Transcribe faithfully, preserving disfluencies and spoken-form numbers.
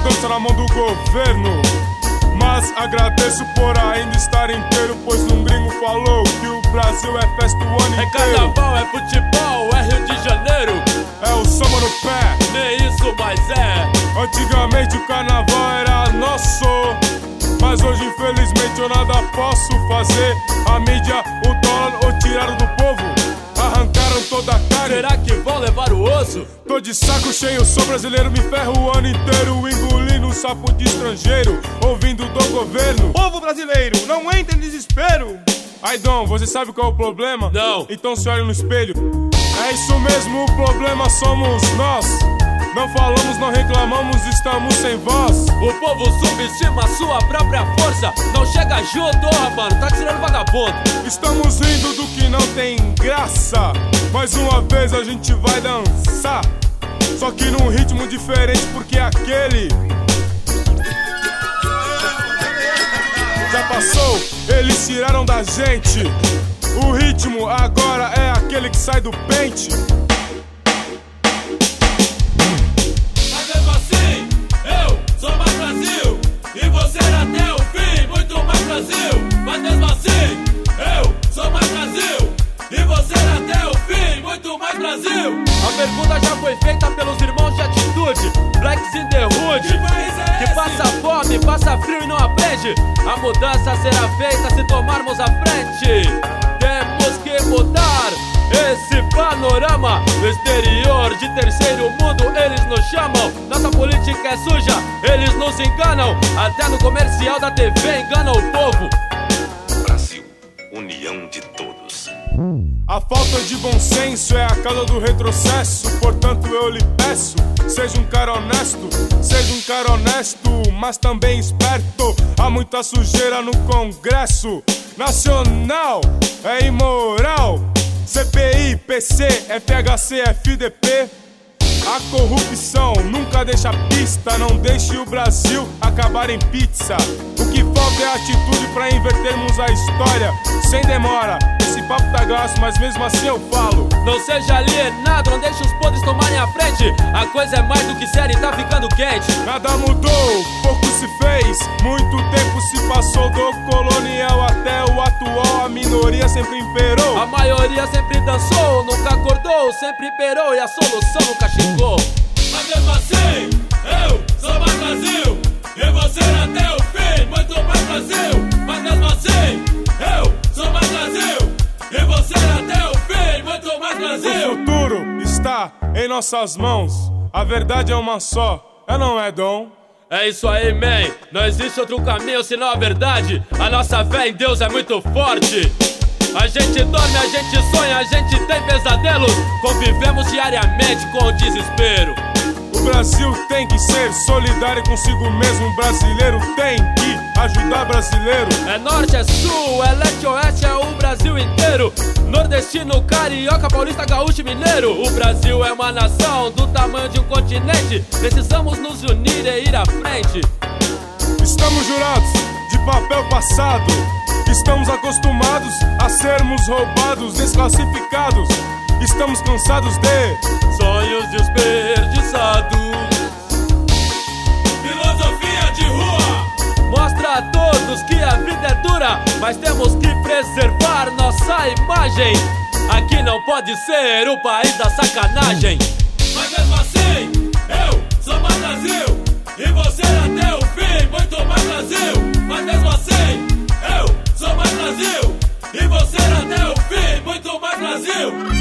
alcança na mão do governo. Mas agradeço por ainda estar inteiro, pois um gringo falou que o Brasil é festa o ano É inteiro. carnaval, é futebol, é Rio de Janeiro. É o samba no pé, Nem isso mais é. antigamente o carnaval era nosso, mas hoje infelizmente eu nada posso fazer. A mídia, o dólar, o tiraram do povo, arrancaram toda a carne. Será que vão levar o osso? Tô de saco cheio, sou brasileiro, me ferro o ano inteiro, engolindo um sapo de estrangeiro, ouvindo do governo. Povo brasileiro, não entre em desespero. Ai Dom, você sabe qual é o problema? Não. Então se olha no espelho. É isso mesmo, o problema somos nós. Não falamos, não reclamamos, estamos sem voz. O povo subestima a sua própria força. Não chega junto, oh, mano, tá tirando vagabundo. Estamos rindo do que não tem graça. Mais uma vez a gente vai dançar, só que num ritmo diferente, porque aquele já passou, eles tiraram da gente. O ritmo agora é aquele que sai do pente. Mas mesmo assim, eu sou mais Brasil, e você até o fim, muito mais Brasil. Mas mesmo assim, eu sou mais Brasil, e você até o fim, muito mais Brasil. A pergunta já foi feita pelos irmãos de atitude, Blacks in the Hood, que, que passa fome, passa frio e não aprende. A mudança será feita se tomarmos a frente. Temos que mudar esse panorama. No exterior de terceiro mundo eles nos chamam. Nossa política é suja, eles nos enganam. Até no comercial da T V enganam o povo. Brasil, união de todos. A falta de bom senso é a causa do retrocesso. Portanto eu lhe peço, seja um cara honesto, seja um cara honesto, mas também esperto. Há muita sujeira no Congresso Nacional, é imoral. C P I, P C, F H C, F D P. A corrupção nunca deixa pista, não deixe o Brasil acabar em pizza. O que falta é atitude pra invertermos a história sem demora. Esse papo tá gasto, mas mesmo assim eu falo. Não seja alienado, não deixe os podres tomarem a frente. A coisa é mais do que séria e tá ficando quente. Nada mudou, pouco se fez, muito tempo se passou do colonial até o atual. A minoria sempre imperou, a maioria sempre dançou, nunca acordou, sempre imperou e a solução nunca chegou. Mas mesmo assim, eu sou mais Brasil, e você até o fim, muito mais Brasil. Mas mesmo assim, eu sou mais Brasil, e você até o fim, muito mais Brasil. O futuro está em nossas mãos, a verdade é uma só, é não é, Dom? É isso aí, man, não existe outro caminho senão a verdade. A nossa fé em Deus é muito forte. A gente dorme, a gente sonha, a gente tem pesadelos. Convivemos diariamente com o desespero. O Brasil tem que ser solidário consigo mesmo. O brasileiro tem que ajudar brasileiro. É norte, é sul, é leste, oeste, é o Brasil inteiro. Nordestino, carioca, paulista, gaúcho e mineiro. O Brasil é uma nação do tamanho de um continente. Precisamos nos unir e ir à frente. Estamos jurados de papel passado. Estamos acostumados a sermos roubados, desclassificados. Estamos cansados de sonhos desperdiçados. Filosofia de rua mostra a todos que a vida é dura, mas temos que preservar nossa imagem. Aqui não pode ser o país da sacanagem. Mas mesmo assim, eu sou mais Brasil, e você até o fim, muito mais Brasil. Mas mesmo assim, eu sou mais Brasil, e você até o fim, muito mais Brasil.